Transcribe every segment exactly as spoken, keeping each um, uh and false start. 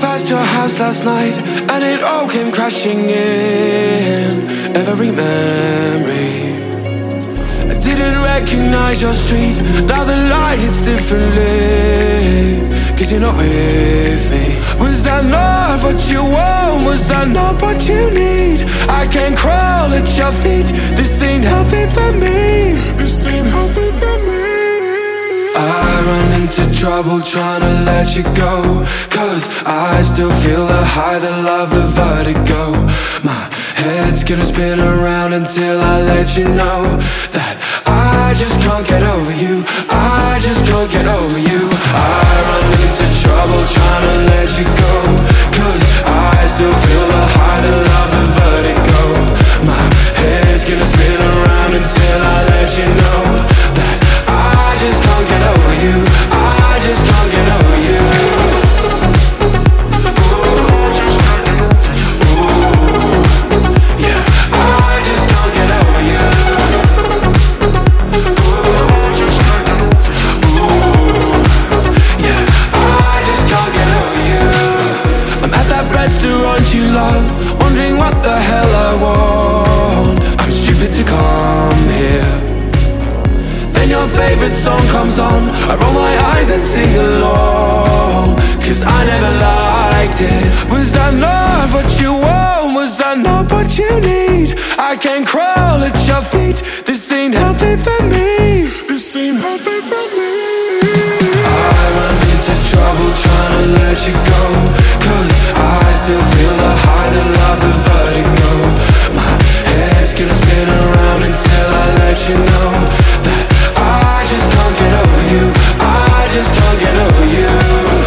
past your house last night, and it all came crashing in. Every memory, I didn't recognize your street. Now the light hits differently, cause you're not with me. Was that not what you want? Was that not what you need? I can't crawl at your feet. This ain't healthy for me. This ain't healthy for me. I run into trouble trying to let you go, cause I still feel the high, the love, the vertigo. My head's gonna spin around until I let you know that I just can't get over you. I just can't get over you. I run into trouble trying to let you go, cause I still feel the high, the love, the vertigo. My head's gonna spin around until I let you know that I just can't get over you. I just can't get over you. You love, wondering what the hell I want. I'm stupid to come here. Then your favorite song comes on. I roll my eyes and sing along, cause I never liked it. Was that not what you want? Was that not what you need? I can't crawl at your feet. This ain't healthy for me. This ain't healthy for me. I run into trouble trying to let you go, cause I still feel the high, the love, the vertigo. My head's gonna spin around until I let you know that I just can't get over you. I just can't get over you.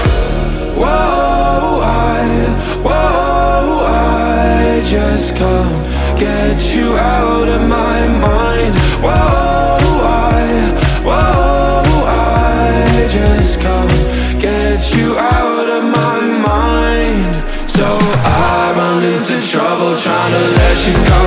Whoa, I, whoa, I just can't get you out of my mind. Whoa, I, whoa, I just can't get you out of my mind. So I run into trouble trying to let you go,